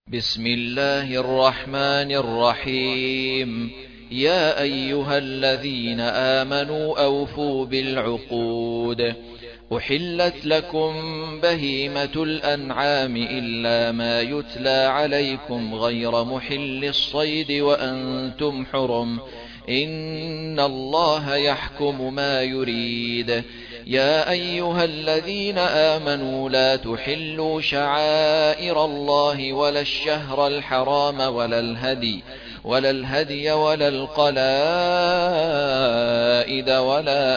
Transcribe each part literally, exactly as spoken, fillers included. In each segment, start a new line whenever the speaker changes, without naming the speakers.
بسم الله الرحمن الرحيم. يا أيها الذين آمنوا أوفوا بالعقود. أحلت لكم بهيمة الأنعام إلا ما يتلى عليكم غير محل الصيد وأنتم حرم، إن الله يحكم ما يريد. يا أيها الذين آمنوا لا تحلوا شعائر الله ولا الشهر الحرام ولا الهدي ولا الهدي ولا القلائد ولا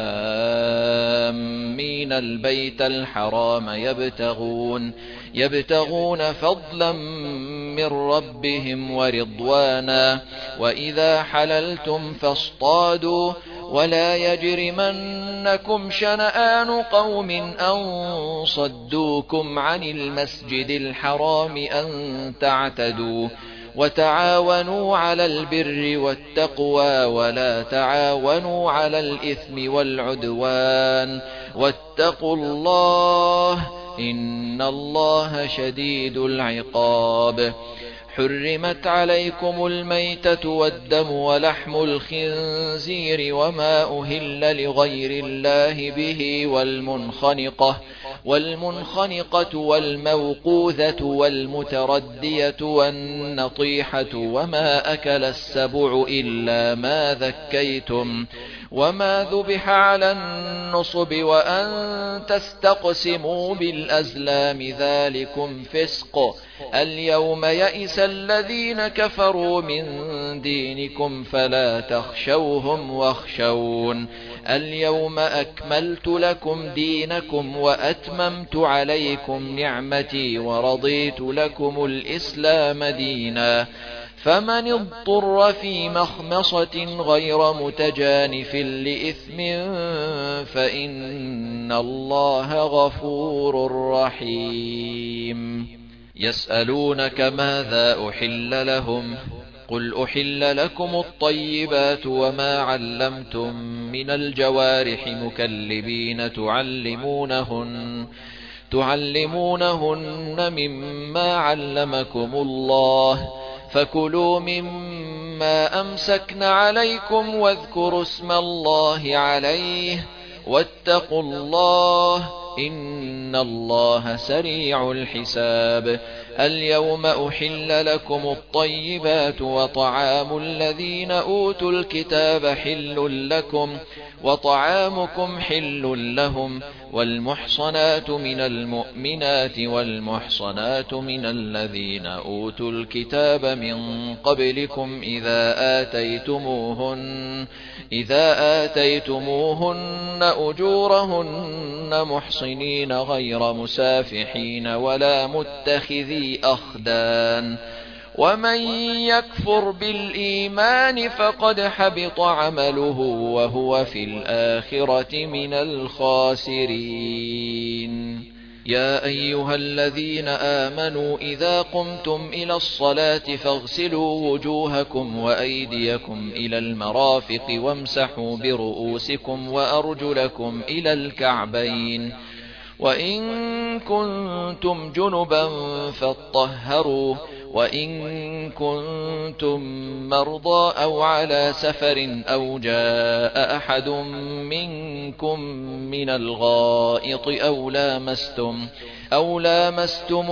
آمين البيت الحرام يبتغون يبتغون فضلا من ربهم ورضوانا، وإذا حللتم فاصطادوا، ولا يجرمنكم شنآن قوم أن صدوكم عن المسجد الحرام أن تعتدوا، وتعاونوا على البر والتقوى ولا تعاونوا على الإثم والعدوان، واتقوا الله إن الله شديد العقاب. حرمت عليكم الميتة والدم ولحم الخنزير وما أهل لغير الله به والمنخنقة والمنخنقة والموقوذة والمتردية والنطيحة وما أكل السبع إلا ما ذكيتم وما ذبح على النصب وأن تستقسموا بالأزلام ذلكم فسق. اليوم يئس الذين كفروا من دينكم فلا تخشوهم واخشون. اليوم أكملت لكم دينكم وأتممت عليكم نعمتي ورضيت لكم الإسلام دينا. فمن اضطر في مخمصة غير متجانف لإثم فإن الله غفور رحيم. يسألونك ماذا أحل لهم؟ قل أحل لكم الطيبات وما علمتم من الجوارح مكلبين تعلمونهن تعلمونهن مما علمكم الله، فكلوا مما أمسكن عليكم واذكروا اسم الله عليه واتقوا الله إن الله سريع الحساب. اليوم أحل لكم الطيبات وطعام الذين أوتوا الكتاب حل لكم وطعامكم حل لهم، والمحصنات من المؤمنات والمحصنات من الذين أوتوا الكتاب من قبلكم إذا آتيتموهن إذا آتيتموهن أجورهن محصنين غير مسافحين ولا متخذي أخدان، ومن يكفر بالإيمان فقد حبط عمله وهو في الآخرة من الخاسرين. يا أيها الذين آمنوا إذا قمتم إلى الصلاة فاغسلوا وجوهكم وأيديكم إلى المرافق وامسحوا برؤوسكم وأرجلكم إلى الكعبين، وإن كنتم جنبا فاطهروا، وإن كنتم مرضى أو على سفر أو جاء أحد منكم من الغائط أو لامستم أو لامستم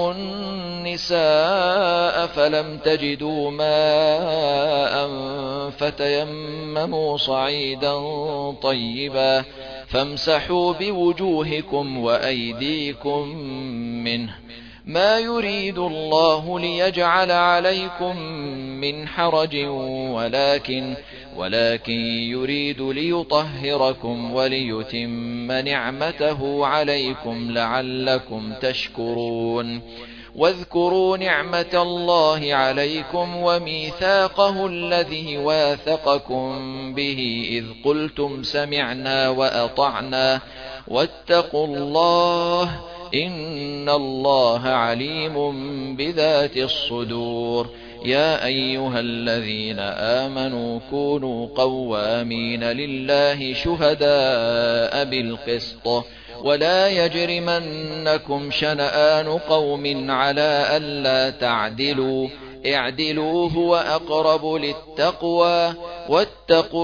النساء فلم تجدوا ماء فتيمموا صعيدا طيبا فامسحوا بوجوهكم وأيديكم منه، ما يريد الله ليجعل عليكم من حرج ولكن ولكن يريد ليطهركم وليتم نعمته عليكم لعلكم تشكرون. واذكروا نعمة الله عليكم وميثاقه الذي واثقكم به إذ قلتم سمعنا وأطعنا واتقوا الله إن الله عليم بذات الصدور. يا أيها الذين آمنوا كونوا قوامين لله شهداء بالقسط ولا يجرمنكم شنآن قوم على ألا تعدلوا اعدلوا هو أقرب للتقوى واتقوا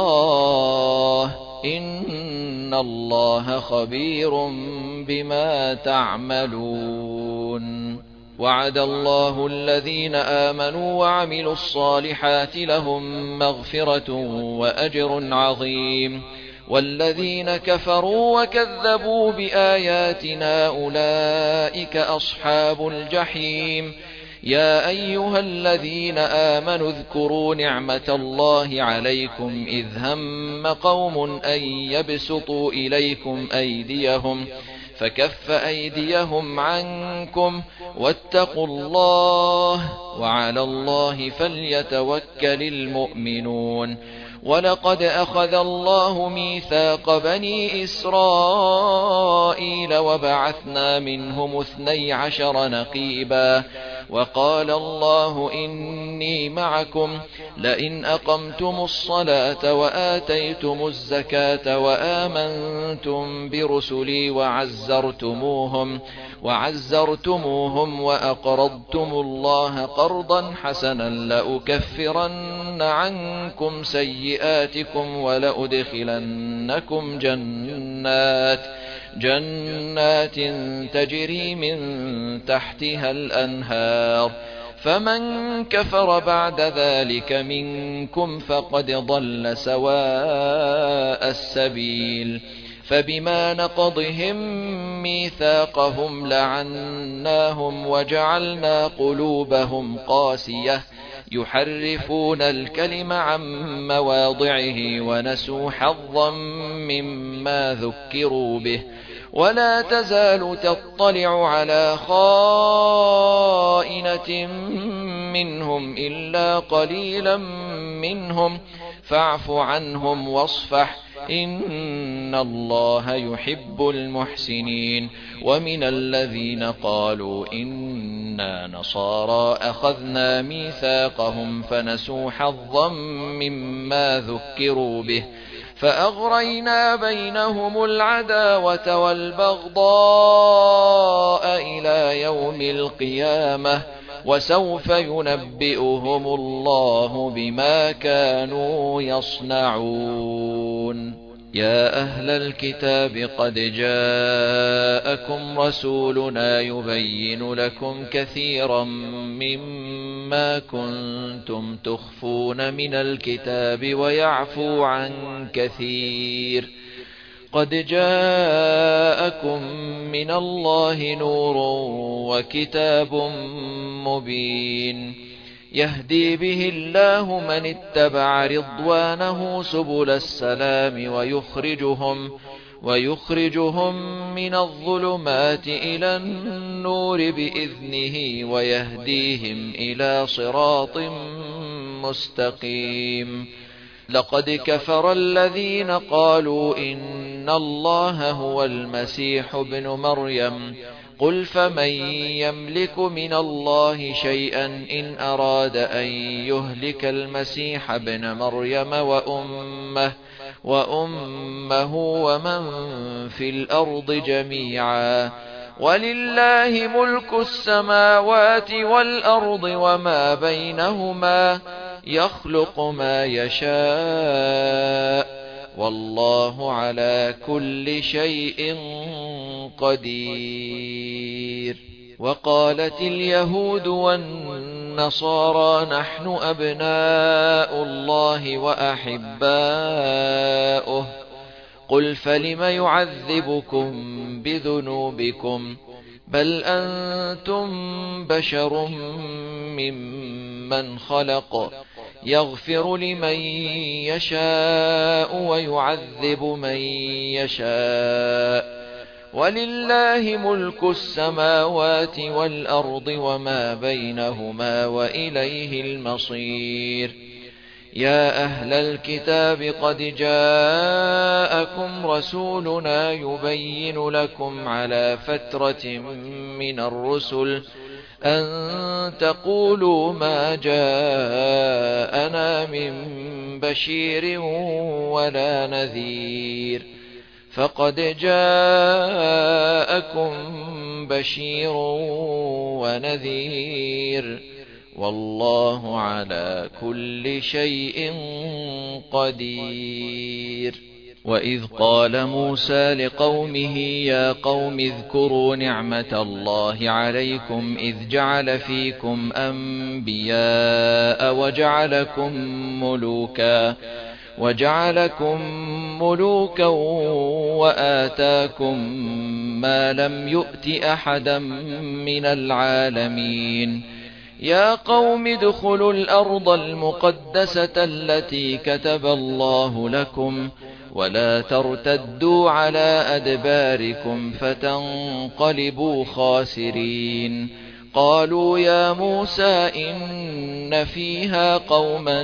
الله إن الله خبير بما تعملون. وعد الله الذين آمنوا وعملوا الصالحات لهم مغفرة وأجر عظيم، والذين كفروا وكذبوا بآياتنا أولئك أصحاب الجحيم. يا أيها الذين آمنوا اذكروا نعمة الله عليكم إذ هم قوم أن يبسطوا إليكم أيديهم فكف أيديهم عنكم واتقوا الله وعلى الله فليتوكل المؤمنون. ولقد أخذ الله ميثاق بني إسرائيل وبعثنا منهم اثني عشر نقيبا وقال الله إني معكم لئن أقمتم الصلاة وآتيتم الزكاة وآمنتم برسلي وعزرتموهم وعزرتموهم وأقرضتم الله قرضا حسنا لأكفرن عنكم سيئاتكم ولأدخلنكم جنات جنات تجري من تحتها الأنهار فمن كفر بعد ذلك منكم فقد ضل سواء السبيل. فبما نقضهم ميثاقهم لعناهم وجعلنا قلوبهم قاسية يحرفون الكلم عن مواضعه ونسوا حظا مما ذكروا به ولا تزال تطلع على خائنة منهم إلا قليلا منهم فاعف عنهم واصفح إن الله يحب المحسنين. ومن الذين قالوا إنا نصارى أخذنا ميثاقهم فنسوا حظا مما ذكروا به فأغرينا بينهم العداوة والبغضاء إلى يوم القيامة وسوف ينبئهم الله بما كانوا يصنعون. يا أهل الكتاب قد جاءكم رسولنا يبين لكم كثيرا مما كنتم تخفون من الكتاب ويعفو عن كثير. قد جاءكم من الله نور وكتاب مبين يهدي به الله من اتبع رضوانه سبل السلام ويخرجهم ويخرجهم من الظلمات إلى النور بإذنه ويهديهم إلى صراط مستقيم. لقد كفر الذين قالوا إن الله هو المسيح ابن مريم قل فمن يملك من الله شيئا إن أراد أن يهلك المسيح ابن مريم وأمه, وأمه ومن في الأرض جميعا ولله ملك السماوات والأرض وما بينهما يخلق ما يشاء والله على كل شيء قدير. وقالت اليهود والنصارى نحن أبناء الله وأحباؤه قل فلم يعذبكم بذنوبكم بل أنتم بشر ممن خلق يغفر لمن يشاء ويعذب من يشاء ولله ملك السماوات والأرض وما بينهما وإليه المصير. يا أهل الكتاب قد جاءكم رسولنا يبين لكم على فترة من الرسل أن تقولوا ما جاءنا من بشير ولا نذير فقد جاءكم بشير ونذير والله على كل شيء قدير. وإذ قال موسى لقومه يا قوم اذكروا نعمة الله عليكم إذ جعل فيكم أنبياء وجعلكم ملوكا وجعلكم ملوكا وآتاكم ما لم يؤت أحدا من العالمين. يا قوم ادخلوا الأرض المقدسة التي كتب الله لكم ولا ترتدوا على أدباركم فتنقلبوا خاسرين. قالوا يا موسى إن فيها قوما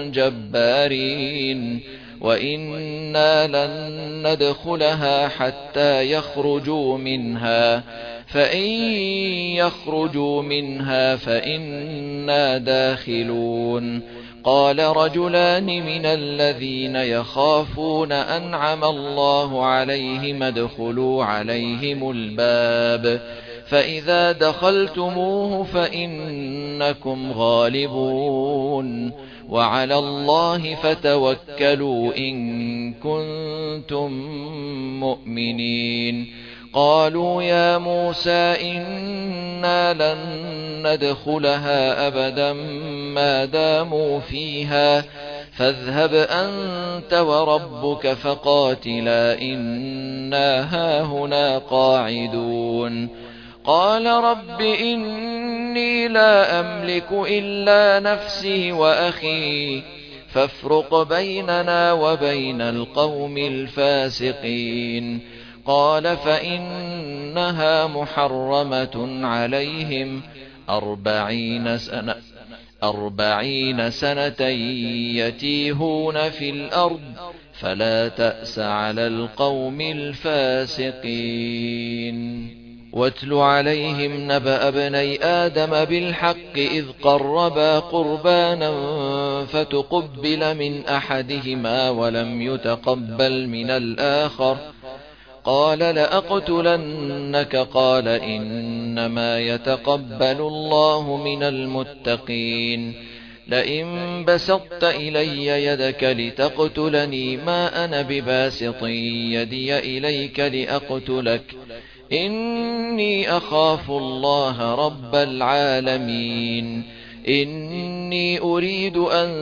جبارين وإنا لن ندخلها حتى يخرجوا منها فإن يخرجوا منها فإنا داخلون. قال رجلان من الذين يخافون أنعم الله عليهم ادخلوا عليهم الباب فإذا دخلتموه فإنكم غالبون وعلى الله فتوكلوا إن كنتم مؤمنين. قالوا يا موسى إنا لن ندخلها أبدا ما داموا فيها فاذهب أنت وربك فقاتلا إنا هاهنا قاعدون. قال رب إني لا أملك إلا نفسي وأخي فافرق بيننا وبين القوم الفاسقين. قال فإنها محرمة عليهم أربعين سنة أربعين سنة يتيهون في الأرض فلا تأس على القوم الفاسقين. واتل عليهم نبأ ابني آدم بالحق إذ قربا قربانا فتقبل من أحدهما ولم يتقبل من الآخر قال لأقتلنك قال إنما يتقبل الله من المتقين. لئن بسطت إلي يدك لتقتلني ما أنا بباسط يدي إليك لأقتلك إني أخاف الله رب العالمين. إني أريد أن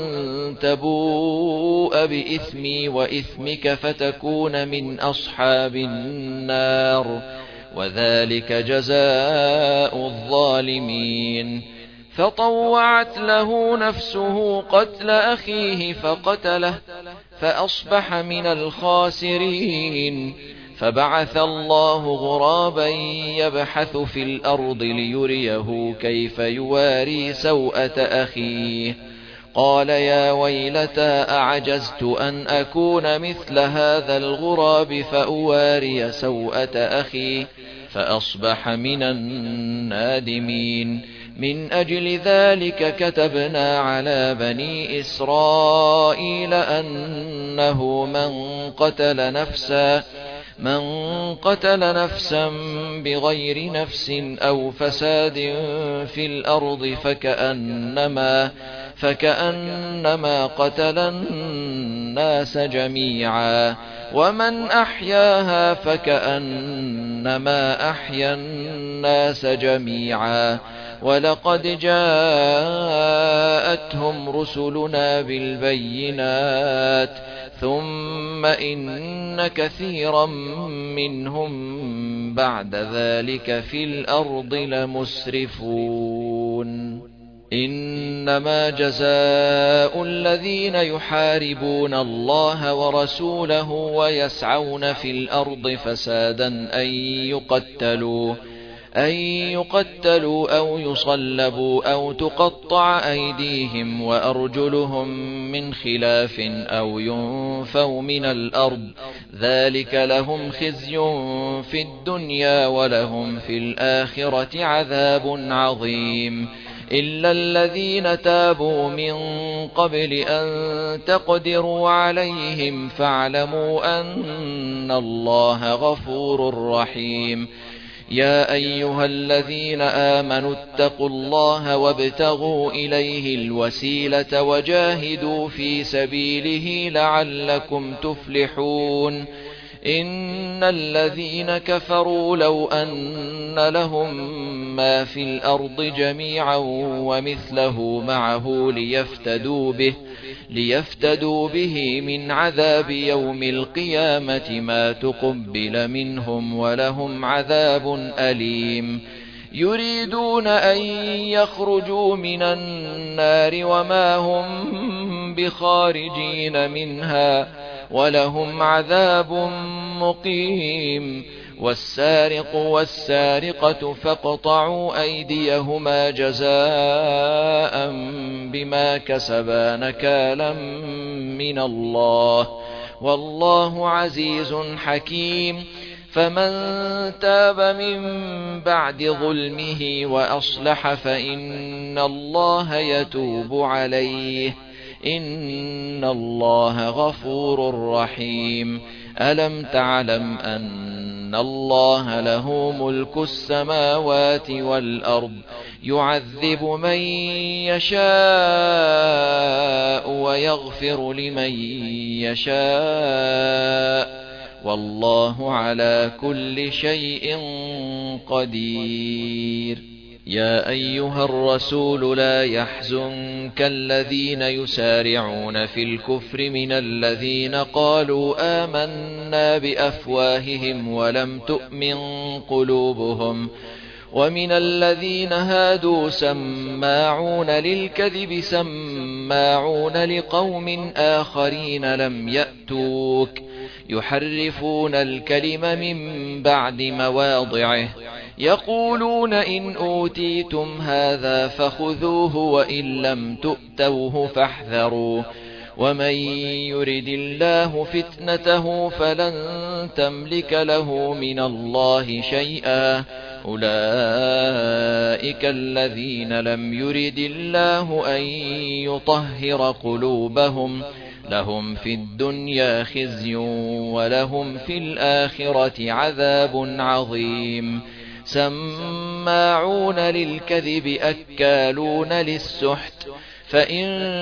تبوء بإثمي وإثمك فتكون من أصحاب النار وذلك جزاء الظالمين. فطوعت له نفسه قتل أخيه فقتله فأصبح من الخاسرين. فبعث الله غرابا يبحث في الأرض ليريه كيف يواري سوءة أخيه قال يا ويلتى أعجزت أن أكون مثل هذا الغراب فأواري سوءة أخي فأصبح من النادمين. من أجل ذلك كتبنا على بني إسرائيل أنه من قتل نفسا من قتل نفسا بغير نفس أو فساد في الأرض فكأنما, فكأنما قتل الناس جميعا ومن أحياها فكأنما أحيا الناس جميعا. ولقد جاءتهم رسلنا بالبينات ثم إن كثيرا منهم بعد ذلك في الأرض لمسرفون. إنما جزاء الذين يحاربون الله ورسوله ويسعون في الأرض فسادا أن يقتلوا أن يقتلوا أو يصلبوا أو تقطع أيديهم وأرجلهم من خلاف أو ينفوا من الأرض ذلك لهم خزي في الدنيا ولهم في الآخرة عذاب عظيم. إلا الذين تابوا من قبل أن تقدروا عليهم فاعلموا أن الله غفور رحيم. يا أيها الذين آمنوا اتقوا الله وابتغوا إليه الوسيلة وجاهدوا في سبيله لعلكم تفلحون. إن الذين كفروا لو أن لهم ما في الأرض جميعا ومثله معه ليفتدوا به, ليفتدوا به من عذاب يوم القيامة ما تقبل منهم ولهم عذاب أليم. يريدون أن يخرجوا من النار وما هم بخارجين منها ولهم عذاب مقيم. والسارق والسارقة فاقطعوا أيديهما جزاء بما كسبا نكالا من الله والله عزيز حكيم. فمن تاب من بعد ظلمه وأصلح فإن الله يتوب عليه إن الله غفور رحيم. ألم تعلم أن الله له ملك السماوات والأرض يعذب من يشاء ويغفر لمن يشاء والله على كل شيء قدير. يا أيها الرسول لا يحزنك الذين يسارعون في الكفر من الذين قالوا آمنا بأفواههم ولم تؤمن قلوبهم ومن الذين هادوا سماعون للكذب سماعون لقوم آخرين لم يأتوك يحرفون الكلم من بعد مواضعه يقولون إن أوتيتم هذا فخذوه وإن لم تؤتوه فاحذروا ومن يرد الله فتنته فلن تملك له من الله شيئا أولئك الذين لم يرد الله أن يطهر قلوبهم لهم في الدنيا خزي ولهم في الآخرة عذاب عظيم. سماعون للكذب أكالون للسحت فإن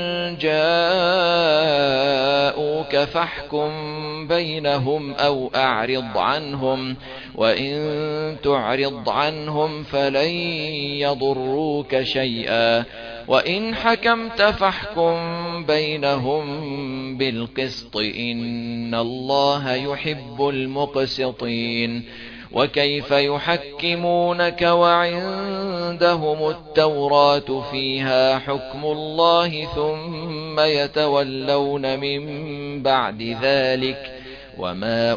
جاءوك فاحكم بينهم أو أعرض عنهم وإن تعرض عنهم فلن يضروك شيئا وإن حكمت فاحكم بينهم بالقسط إن الله يحب المقسطين. وكيف يحكمونك وعندهم التوراة فيها حكم الله ثم يتولون من بعد ذلك وما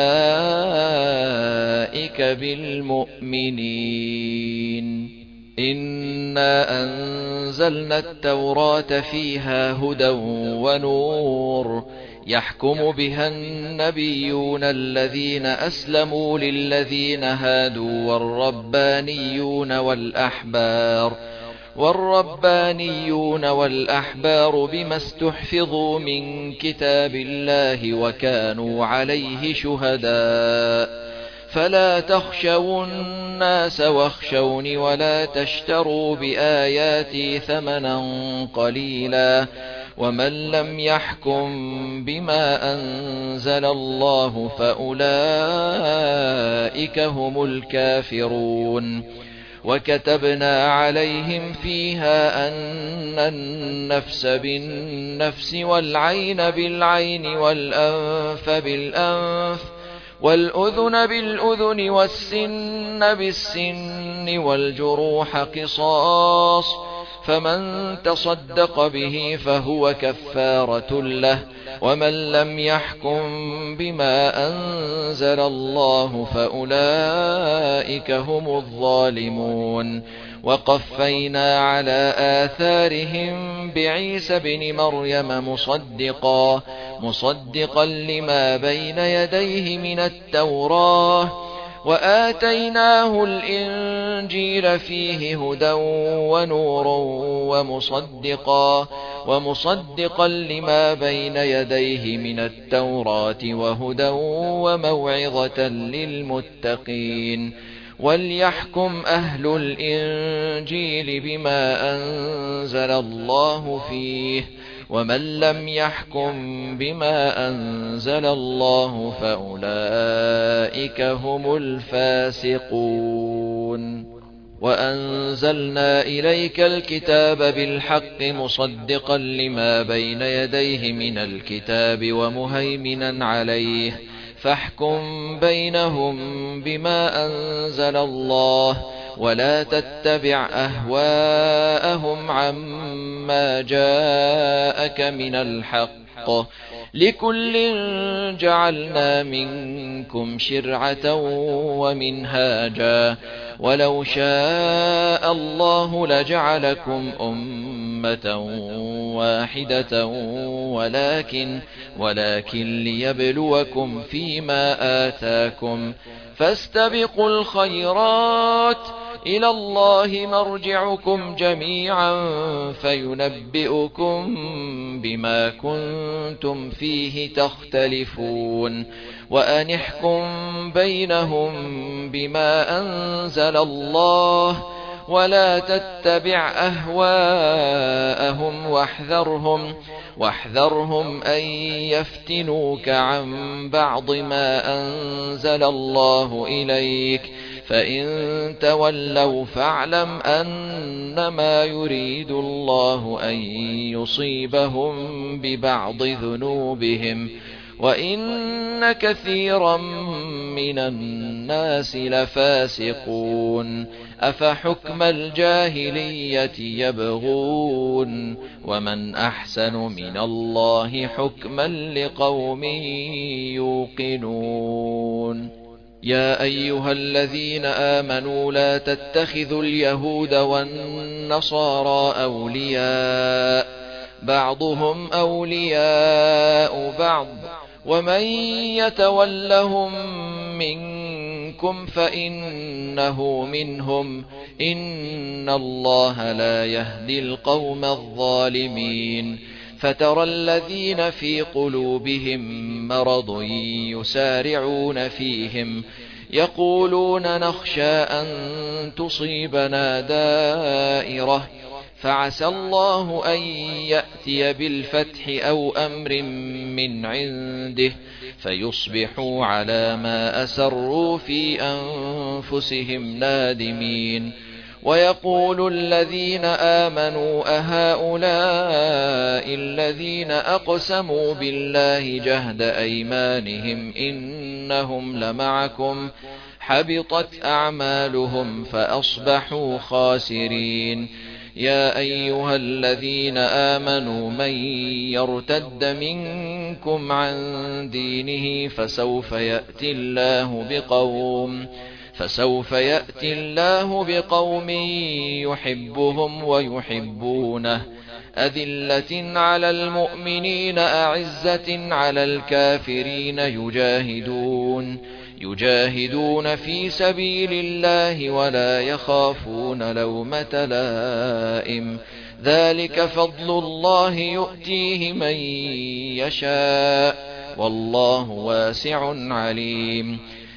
أولئك بالمؤمنين. إنا أنزلنا التوراة فيها هدى ونور يحكم بها النبيون الذين أسلموا للذين هادوا والربانيون والأحبار والربانيون والأحبار بما استحفظوا من كتاب الله وكانوا عليه شهداء فلا تخشوا الناس واخشوني ولا تشتروا بآياتي ثمنا قليلا ومن لم يحكم بما أنزل الله فأولئك هم الكافرون. وكتبنا عليهم فيها أن النفس بالنفس والعين بالعين والأنف بالأنف والأذن بالأذن والسن بالسن والجروح قصاص فمن تصدق به فهو كفارة له ومن لم يحكم بما أنزل الله فأولئك هم الظالمون. وقفينا على آثارهم بعيسى بن مريم مصدقا مصدقا لما بين يديه من التوراة وآتيناه الإنجيل فيه هدى ونور ومصدقا, ومصدقا لما بين يديه من التوراة وهدى وموعظة للمتقين. وليحكم أهل الإنجيل بما أنزل الله فيه، ومن لم يحكم بما أنزل الله فأولئك هم الفاسقون. وأنزلنا إليك الكتاب بالحق مصدقا لما بين يديه من الكتاب ومهيمنا عليه، فاحكم بينهم بما أنزل الله، ولا تتبع أهواءهم عما جاءك من الحق، لكل جعلنا منكم شرعة ومنهاجا، ولو شاء الله لجعلكم أمة واحدة ولكن, ولكن ليبلوكم فيما آتاكم، فاستبقوا الخيرات، إلى الله مرجعكم جميعا فينبئكم بما كنتم فيه تختلفون. وأن احكم بينهم بما أنزل الله، ولا تتبع أهواءهم واحذرهم, واحذرهم أن يفتنوك عن بعض ما أنزل الله إليك، فإن تولوا فاعلم أنما يريد الله أن يصيبهم ببعض ذنوبهم، وإن كثيرا من الناس لفاسقون. أفحكم الجاهلية يبغون، ومن أحسن من الله حكما لقوم يوقنون. يا أيها الذين آمنوا لا تتخذوا اليهود والنصارى أولياء، بعضهم أولياء بعض، ومن يتولهم منكم فإنه منهم، إن الله لا يهدي القوم الظالمين. فترى الذين في قلوبهم مرض يسارعون فيهم، يقولون نخشى أن تصيبنا دائرة، فعسى الله أن يأتي بالفتح أو أمر من عنده فيصبحوا على ما أسروا في أنفسهم نادمين. ويقول الذين آمنوا أهؤلاء الذين أقسموا بالله جهد أيمانهم إنهم لمعكم، حبطت أعمالهم فأصبحوا خاسرين. يا أيها الذين آمنوا من يرتد منكم عن دينه فسوف يأتي الله بقوم فسوف يأتي الله بقوم يحبهم ويحبونه، أذلة على المؤمنين أعزة على الكافرين، يجاهدون يجاهدون في سبيل الله ولا يخافون لومة لائم، ذلك فضل الله يؤتيه من يشاء، والله واسع عليم.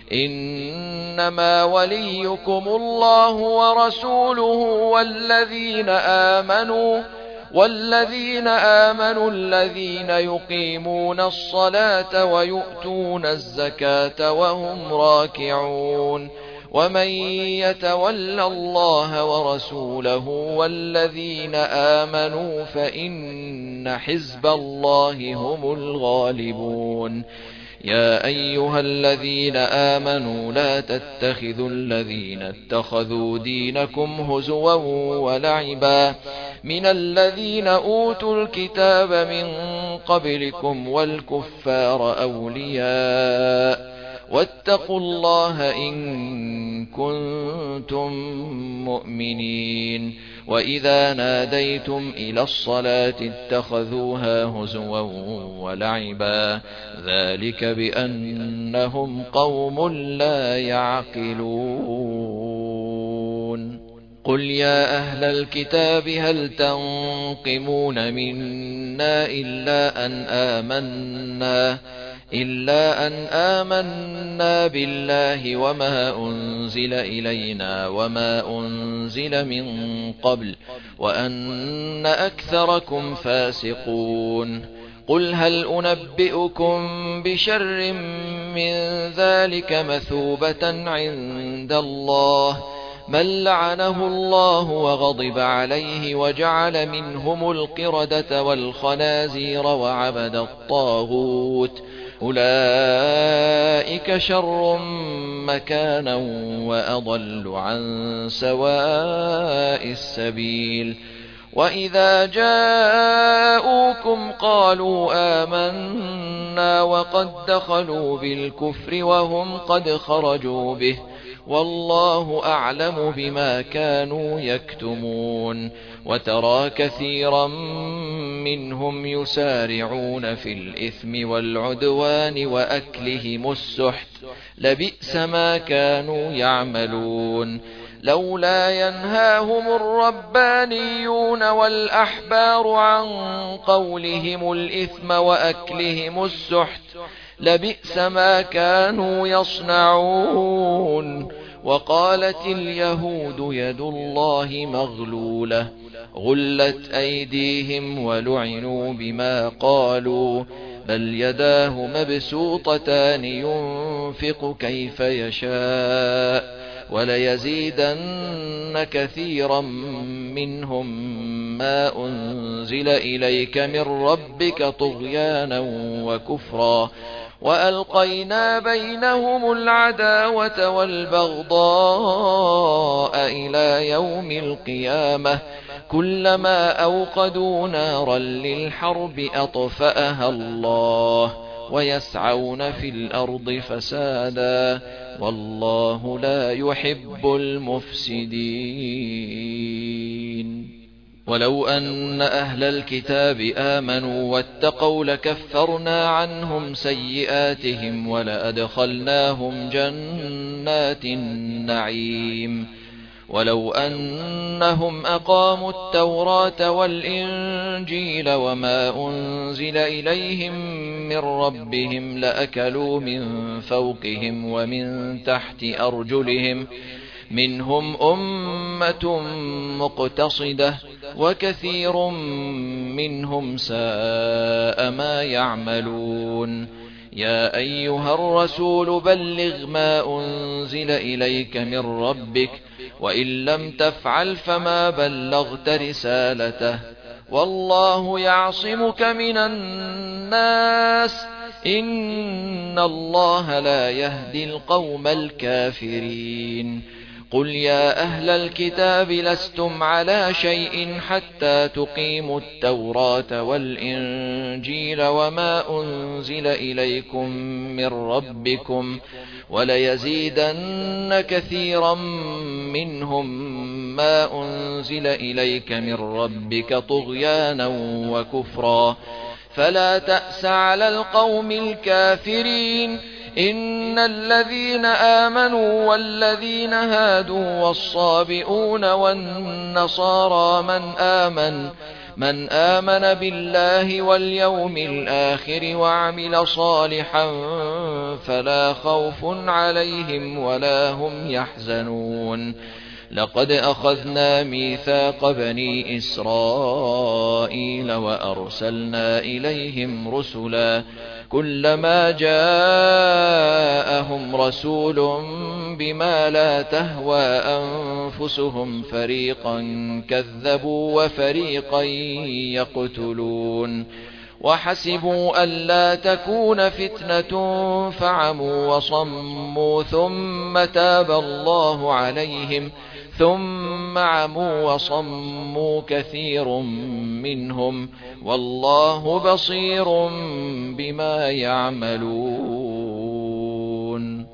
إنما وليكم الله ورسوله والذين آمنوا والذين آمنوا الذين يقيمون الصلاة ويؤتون الزكاة وهم راكعون. ومن يتول الله ورسوله والذين آمنوا فإن حزب الله هم الغالبون. يا أيها الذين آمنوا لا تتخذوا الذين اتخذوا دينكم هزوا ولعبا من الذين أوتوا الكتاب من قبلكم والكفار أولياء، واتقوا الله إن كنتم مؤمنين وإذا ناديتم إلى الصلاة اتخذوها هزوا ولعبا ذلك بأنهم قوم لا يعقلون قل يا أهل الكتاب هل تنقمون منا إلا أن آمنا إلا أن آمنا بالله وما أنزل إلينا وما أنزل من قبل وأن أكثركم فاسقون قل هل أنبئكم بشر من ذلك مثوبة عند الله من لعنه الله وغضب عليه وجعل منهم القردة والخنازير وعبد الطاغوت أولئك شر مكانا وأضل عن سواء السبيل وإذا جاءوكم قالوا آمنا وقد دخلوا بالكفر وهم قد خرجوا به والله أعلم بما كانوا يكتمون وترى كثيرا منهم يسارعون في الإثم والعدوان وأكلهم السحت لبئس ما كانوا يعملون لولا ينهاهم الربانيون والأحبار عن قولهم الإثم وأكلهم السحت لبئس ما كانوا يصنعون وقالت اليهود يد الله مغلولة غلت أيديهم ولعنوا بما قالوا بل يداه مبسوطتان ينفق كيف يشاء وليزيدن كثيرا منهم ما أنزل إليك من ربك طغيانا وكفرا وألقينا بينهم العداوة والبغضاء إلى يوم القيامة كلما أوقدوا نارا للحرب أطفأها الله ويسعون في الأرض فسادا والله لا يحب المفسدين ولو أن أهل الكتاب آمنوا واتقوا لكفرنا عنهم سيئاتهم ولأدخلناهم جنات النعيم ولو أنهم أقاموا التوراة والإنجيل وما أنزل إليهم من ربهم لأكلوا من فوقهم ومن تحت أرجلهم منهم أمة مقتصدة وكثير منهم ساء ما يعملون يا أيها الرسول بلغ ما أنزل إليك من ربك وإن لم تفعل فما بلغت رسالته والله يعصمك من الناس إن الله لا يهدي القوم الكافرين قل يا أهل الكتاب لستم على شيء حتى تقيموا التوراة والإنجيل وما أنزل إليكم من ربكم وليزيدن كثيرا منهم ما أنزل إليك من ربك طغيانا وكفرا فلا تأس على القوم الكافرين إن الذين آمنوا والذين هادوا والصابئون والنصارى من آمن من آمن بالله واليوم الآخر وعمل صالحا فلا خوف عليهم ولا هم يحزنون لقد أخذنا ميثاق بني إسرائيل وأرسلنا إليهم رسلا كلما جاءهم رسول بما لا تهوى أنفسهم فريقا كذبوا وفريقا يقتلون وحسبوا ألا تكون فتنة فعموا وصموا ثم تاب الله عليهم ثم عموا وصموا كثير منهم والله بصير بما يعملون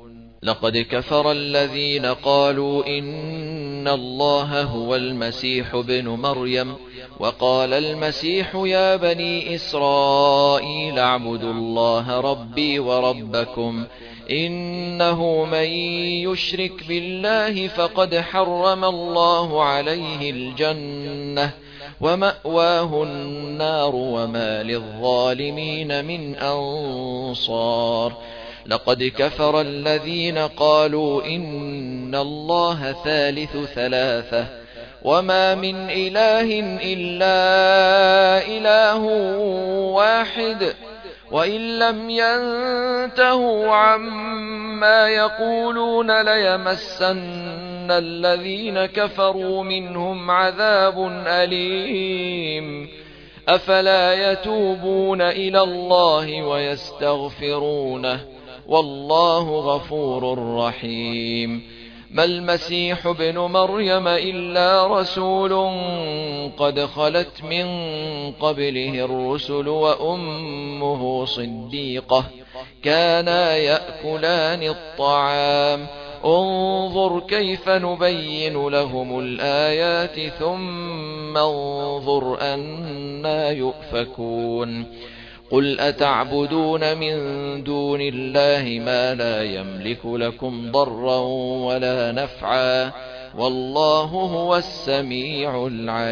لقد كفر الذين قالوا إن الله هو المسيح ابن مريم وقال المسيح يا بني إسرائيل اعبدوا الله ربي وربكم إنه من يشرك بالله فقد حرم الله عليه الجنة ومأواه النار وما للظالمين من أنصار لقد كفر الذين قالوا إن الله ثالث ثلاثة وما من إله إلا إله واحد وإن لم ينتهوا عما يقولون ليمسن الذين كفروا منهم عذاب أليم أفلا يتوبون إلى الله ويستغفرونه والله غفور رحيم ما المسيح ابن مريم إلا رسول قد خلت من قبله الرسل وأمه صديقة كانا يأكلان الطعام انظر كيف نبين لهم الآيات ثم انظر أنا يؤفكون قل أتعبدون من دون الله ما لا يملك لكم ضرا ولا نفعا والله هو السميع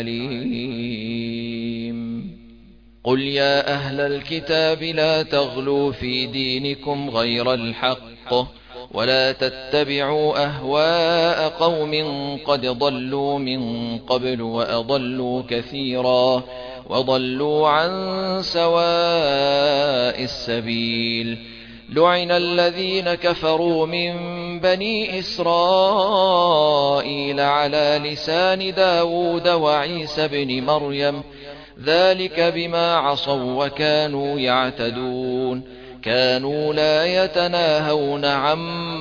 العليم قل يا أهل الكتاب لا تغلوا في دينكم غير الحق ولا تتبعوا أهواء قوم قد ضلوا من قبل وأضلوا كثيرا وضلوا عن سواء السبيل لعن الذين كفروا من بني إسرائيل على لسان داود وعيسى بن مريم ذلك بما عصوا وكانوا يعتدون كانوا لا يتناهون عن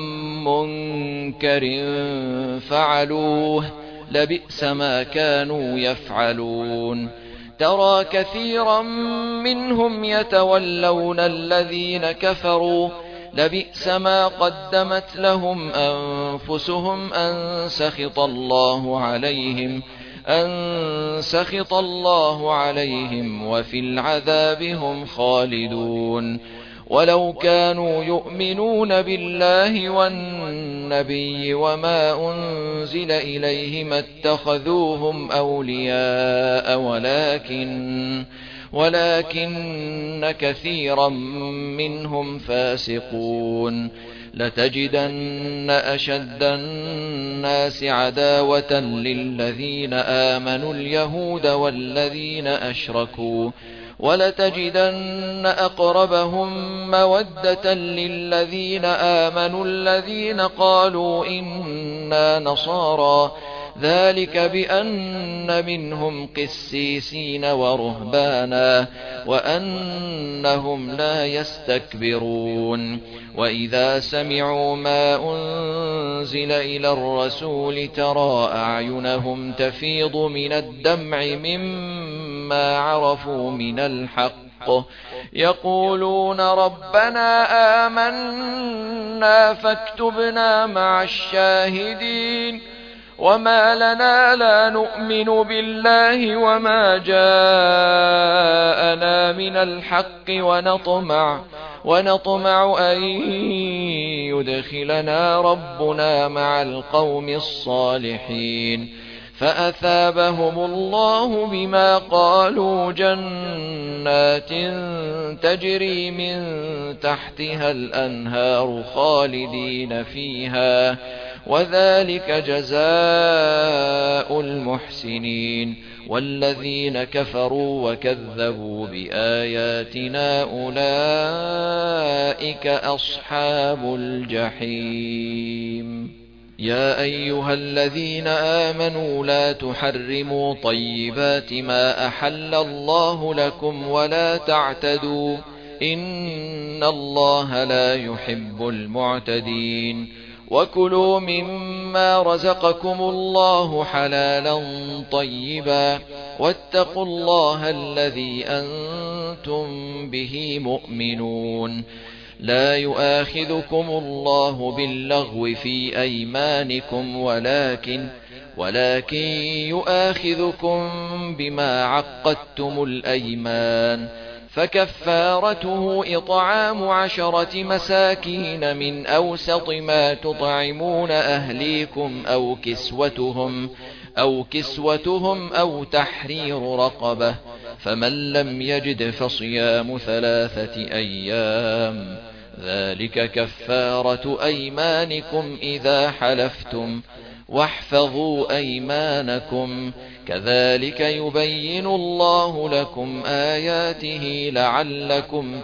منكر فعلوه لبئس ما كانوا يفعلون ترى كثيرا منهم يتولون الذين كفروا لبئس ما قدمت لهم أنفسهم أن سخط الله عليهم أن سخط الله عليهم وفي العذاب هم خالدون ولو كانوا يؤمنون بالله والنبي وما أنزل إليه ما اتخذوهم أولياء ولكن ولكن كثيرا منهم فاسقون لتجدن أشد الناس عداوة للذين آمنوا اليهود والذين أشركوا ولتجدن أقربهم مودة للذين آمنوا الذين قالوا إنا نصارى ذلك بأن منهم قسيسين ورهبانا وأنهم لا يستكبرون وإذا سمعوا ما أنزل إلى الرسول ترى أعينهم تفيض من الدمع مما عرفوا من الحق يقولون ربنا آمنا فاكتبنا مع الشاهدين وما لنا لا نؤمن بالله وما جاءنا من الحق ونطمع ونطمع أن يدخلنا ربنا مع القوم الصالحين فأثابهم الله بما قالوا جنات تجري من تحتها الأنهار خالدين فيها وذلك جزاء المحسنين والذين كفروا وكذبوا بآياتنا أولئك أصحاب الجحيم يا أيها الذين آمنوا لا تحرموا طيبات ما أحل الله لكم ولا تعتدوا إن الله لا يحب المعتدين وكلوا مما رزقكم الله حلالا طيبا واتقوا الله الذي أنتم به مؤمنون لا يؤاخذكم الله باللغو في أيمانكم ولكن ولكن يؤاخذكم بما عقدتم الأيمان، فكفارته إطعام عشرة مساكين من أوسط ما تطعمون أهليكم أو كسوتهم أو كسوتهم أو تحرير رقبة، فمن لم يجد فصيام ثلاثة أيام، ذلك كفارة أيمانكم إذا حلفتم، واحفظوا أيمانكم، كذلك يبين الله لكم آياته لعلكم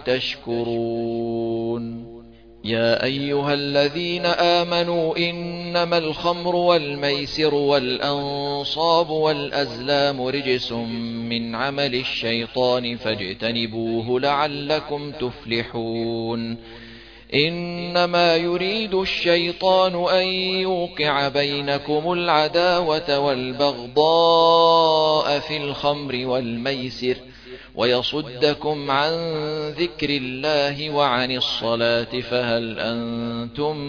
تشكرون. يا أيها الذين آمنوا إنما الخمر والميسر والأنصاب والأزلام رجس من عمل الشيطان فاجتنبوه لعلكم تفلحون. إنما يريد الشيطان أن يوقع بينكم العداوة والبغضاء في الخمر والميسر ويصدكم عن ذكر الله وعن الصلاة، فهل أنتم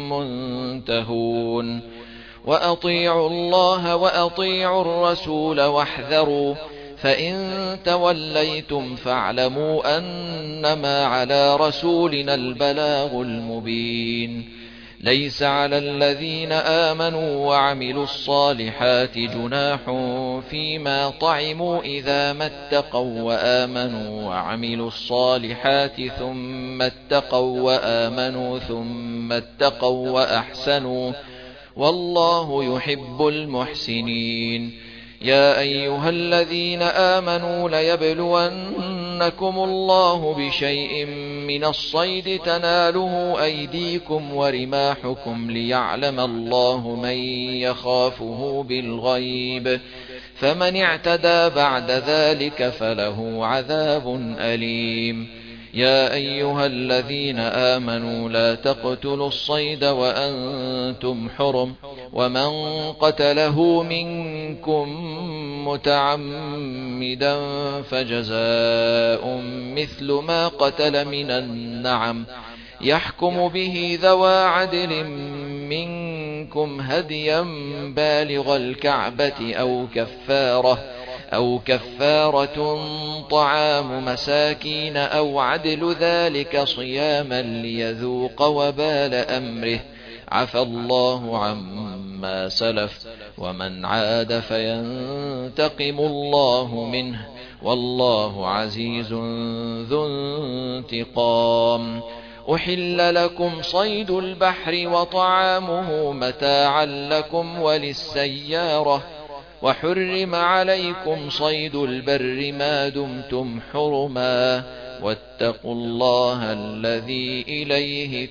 منتهون؟ وأطيعوا الله وأطيعوا الرسول واحذروا، فإن توليتم فاعلموا أنما على رسولنا البلاغ المبين. ليس على الذين آمنوا وعملوا الصالحات جناح فيما طعموا إذا ما اتقوا وآمنوا وعملوا الصالحات ثم اتقوا وآمنوا ثم اتقوا وأحسنوا، والله يحب المحسنين. يا أيها الذين آمنوا ليبلونكم الله بشيء من الصيد تناله أيديكم ورماحكم ليعلم الله من يخافه بالغيب، فمن اعتدى بعد ذلك فله عذاب أليم. يا أيها الذين آمنوا لا تقتلوا الصيد وأنتم حرم، ومن قتله منكم متعمدا فجزاء مثل ما قتل من النعم، يحكم به ذوى عدل منكم هديا بالغ الكعبة أو كفارة أو كفارة طعام مساكين أو عدل ذلك صياما ليذوق وبال أمره، عفى الله عما سلف، ومن عاد فينتقم الله منه، والله عزيز ذو انتقام. أحل لكم صيد البحر وطعامه متاعا لكم وللسيارة، وحرم عليكم صيد البر ما دمتم حرما، واتقوا الله الذي إليه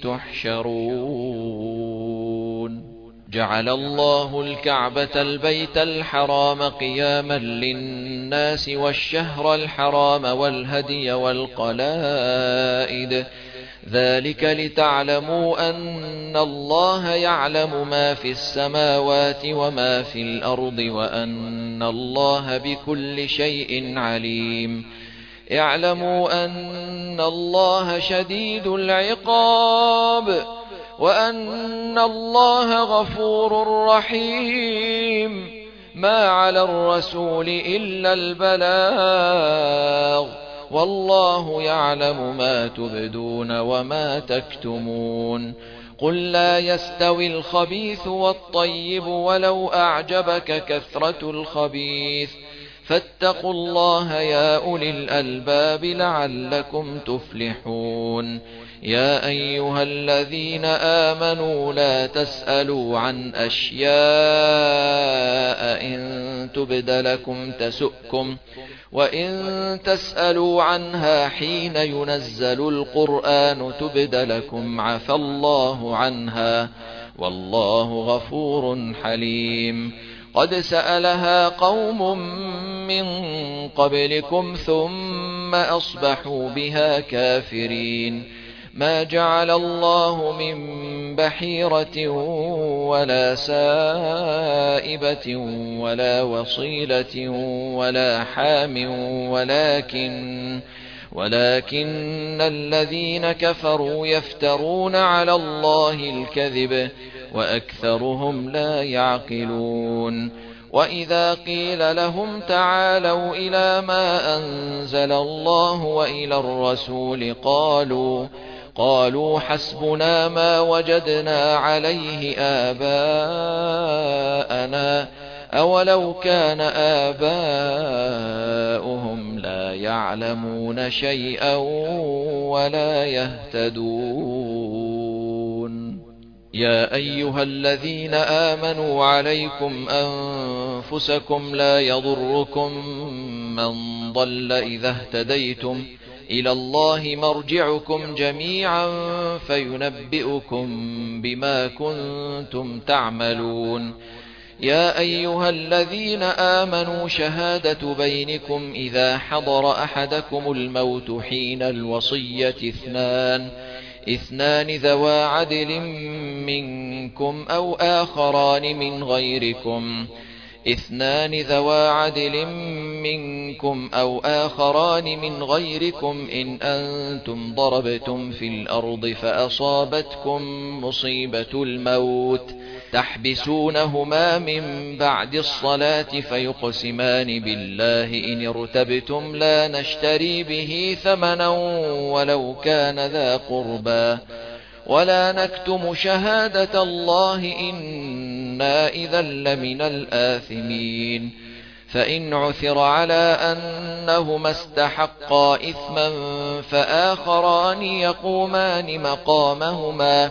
تحشرون. جعل الله الكعبة البيت الحرام قياما للناس والشهر الحرام والهدي والقلائد، ذلك لتعلموا أن الله يعلم ما في السماوات وما في الأرض وأن الله بكل شيء عليم. اعلموا أن الله شديد العقاب وأن الله غفور رحيم. ما على الرسول إلا البلاغ، والله يعلم ما تبدون وما تكتمون. قل لا يستوي الخبيث والطيب ولو أعجبك كثرة الخبيث، فاتقوا الله يا أولي الألباب لعلكم تفلحون. يا أيها الذين آمنوا لا تسألوا عن أشياء إن تبد لكم تسؤكم، وإن تسألوا عنها حين ينزل القرآن تبد لكم عفى الله عنها، والله غفور حليم. قد سألها قوم من قبلكم ثم أصبحوا بها كافرين. ما جعل الله من بحيرة ولا سائبة ولا وصيلة ولا حام، ولكن ولكن الذين كفروا يفترون على الله الكذب وأكثرهم لا يعقلون وإذا قيل لهم تعالوا إلى ما أنزل الله وإلى الرسول قالوا قالوا حسبنا ما وجدنا عليه آباءنا أولو كان آباؤهم لا يعلمون شيئا ولا يهتدون يا أيها الذين آمنوا عليكم أنفسكم لا يضركم من ضل إذا اهتديتم إلى الله مرجعكم جميعا فينبئكم بما كنتم تعملون يا أيها الذين آمنوا شهادة بينكم إذا حضر أحدكم الموت حين الوصية اثنان اثنان ذوا عدل منكم أو آخران من غيركم اثنان ذوا عدل منكم أو آخران من غيركم إن أنتم ضربتم في الأرض فأصابتكم مصيبة الموت تحبسونهما من بعد الصلاة فيقسمان بالله إن ارتبتم لا نشتري به ثمنا ولو كان ذا قربى ولا نكتم شهادة الله إنا إذا لمن الآثمين فإن عثر على أنهما استحقا إثما فآخران يقومان مقامهما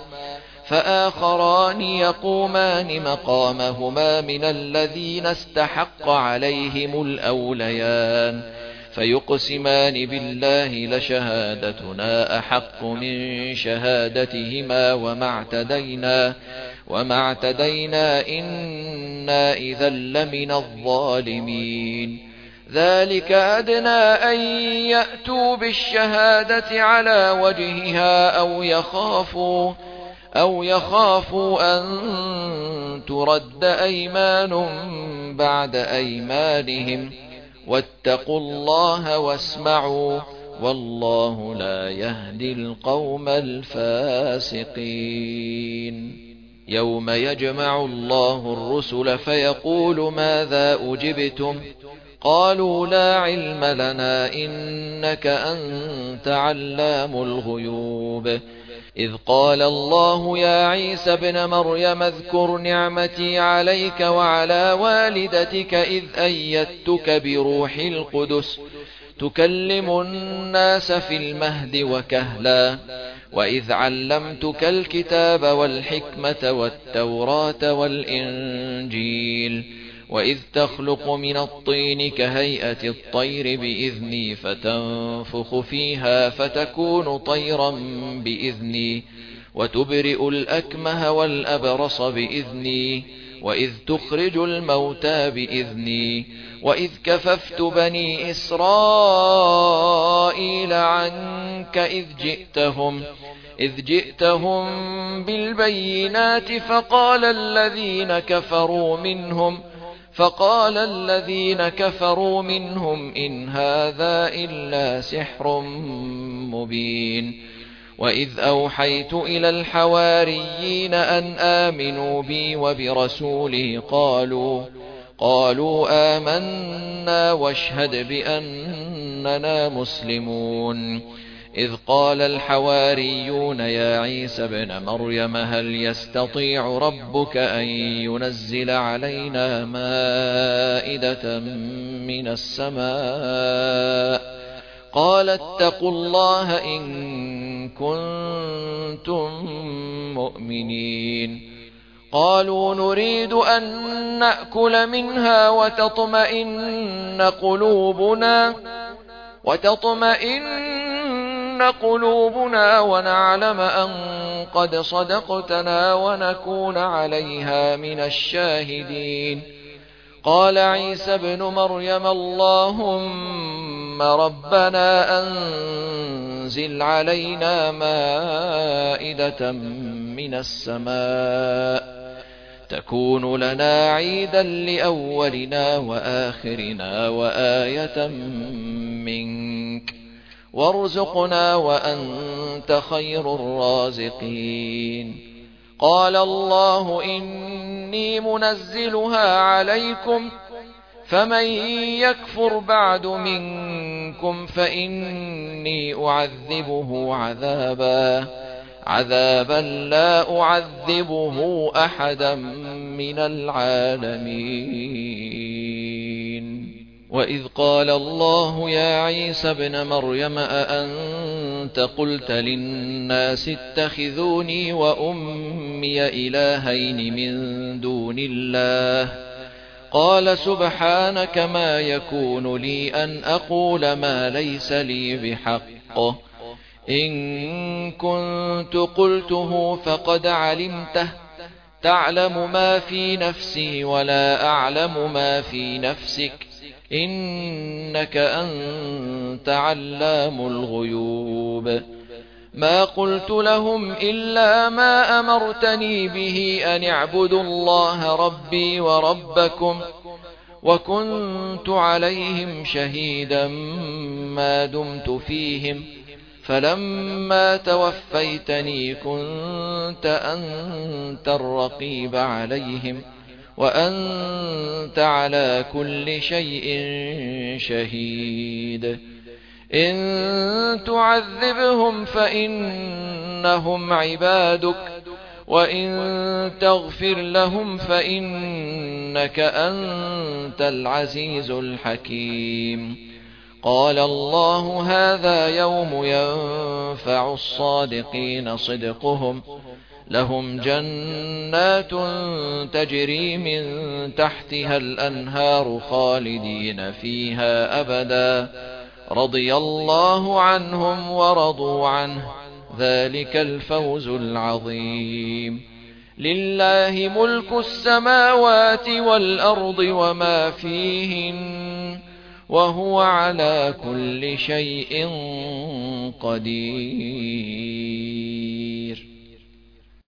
فآخران يقومان مقامهما من الذين استحق عليهم الأوليان فيقسمان بالله لشهادتنا أحق من شهادتهما وما اعتدينا, وما اعتدينا إنا إذا لمن الظالمين ذلك أدنى أن يأتوا بالشهادة على وجهها أو يخافوا أو يخافوا أن ترد أيمان بعد أيمانهم واتقوا الله واسمعوا والله لا يهدي القوم الفاسقين يوم يجمع الله الرسل فيقول ماذا أجبتم قالوا لا علم لنا إنك أنت علام الغيوب إذ قال الله يا عيسى ابن مريم اذكر نعمتي عليك وعلى والدتك إذ أيدتك بروح القدس تكلم الناس في المهد وكهلا وإذ علمتك الكتاب والحكمة والتوراة والإنجيل وإذ تخلق من الطين كهيئة الطير بإذني فتنفخ فيها فتكون طيرا بإذني وتبرئ الأكمه والأبرص بإذني وإذ تخرج الموتى بإذني وإذ كففت بني إسرائيل عنك إذ جئتهم إذ جئتهم بالبينات فقال الذين كفروا منهم فقال الذين كفروا منهم إن هذا إلا سحر مبين وإذ أوحيت إلى الحواريين أن آمنوا بي وبرسولي قالوا قالوا آمنا واشهد بأننا مسلمون إذ قال الحواريون يا عيسى ابن مريم هل يستطيع ربك أن ينزل علينا مائدة من السماء قال اتقوا الله إن كنتم مؤمنين قالوا نريد أن نأكل منها وتطمئن قلوبنا وتطمئن قلوبنا ونعلم أن قد صدقتنا ونكون عليها من الشاهدين قال عيسى ابن مريم اللهم ربنا أنزل علينا مائدة من السماء تكون لنا عيدا لأولنا وآخرنا وآية منك وارزقنا وأنت خير الرازقين. قال الله إني منزلها عليكم فمن يكفر بعد منكم فإني أعذبه عذابا عذابا لا أعذبه أحدا من العالمين. وإذ قال الله يا عيسى ابن مريم أأنت قلت للناس اتخذوني وأمي إلهين من دون الله قال سبحانك ما يكون لي أن أقول ما ليس لي بحق إن كنت قلته فقد علمته تعلم ما في نفسي ولا أعلم ما في نفسك إنك أنت علام الغيوب. ما قلت لهم إلا ما أمرتني به أن اعبدوا الله ربي وربكم وكنت عليهم شهيدا ما دمت فيهم فلما توفيتني كنت أنت الرقيب عليهم وأنت على كل شيء شهيد. إن تعذبهم فإنهم عبادك وإن تغفر لهم فإنك أنت العزيز الحكيم. قال الله هذا يوم ينفع الصادقين صدقهم لهم جنات تجري من تحتها الأنهار خالدين فيها أبدا رضي الله عنهم ورضوا عنه ذلك الفوز العظيم. لله ملك السماوات والأرض وما فيهن وهو على كل شيء قدير.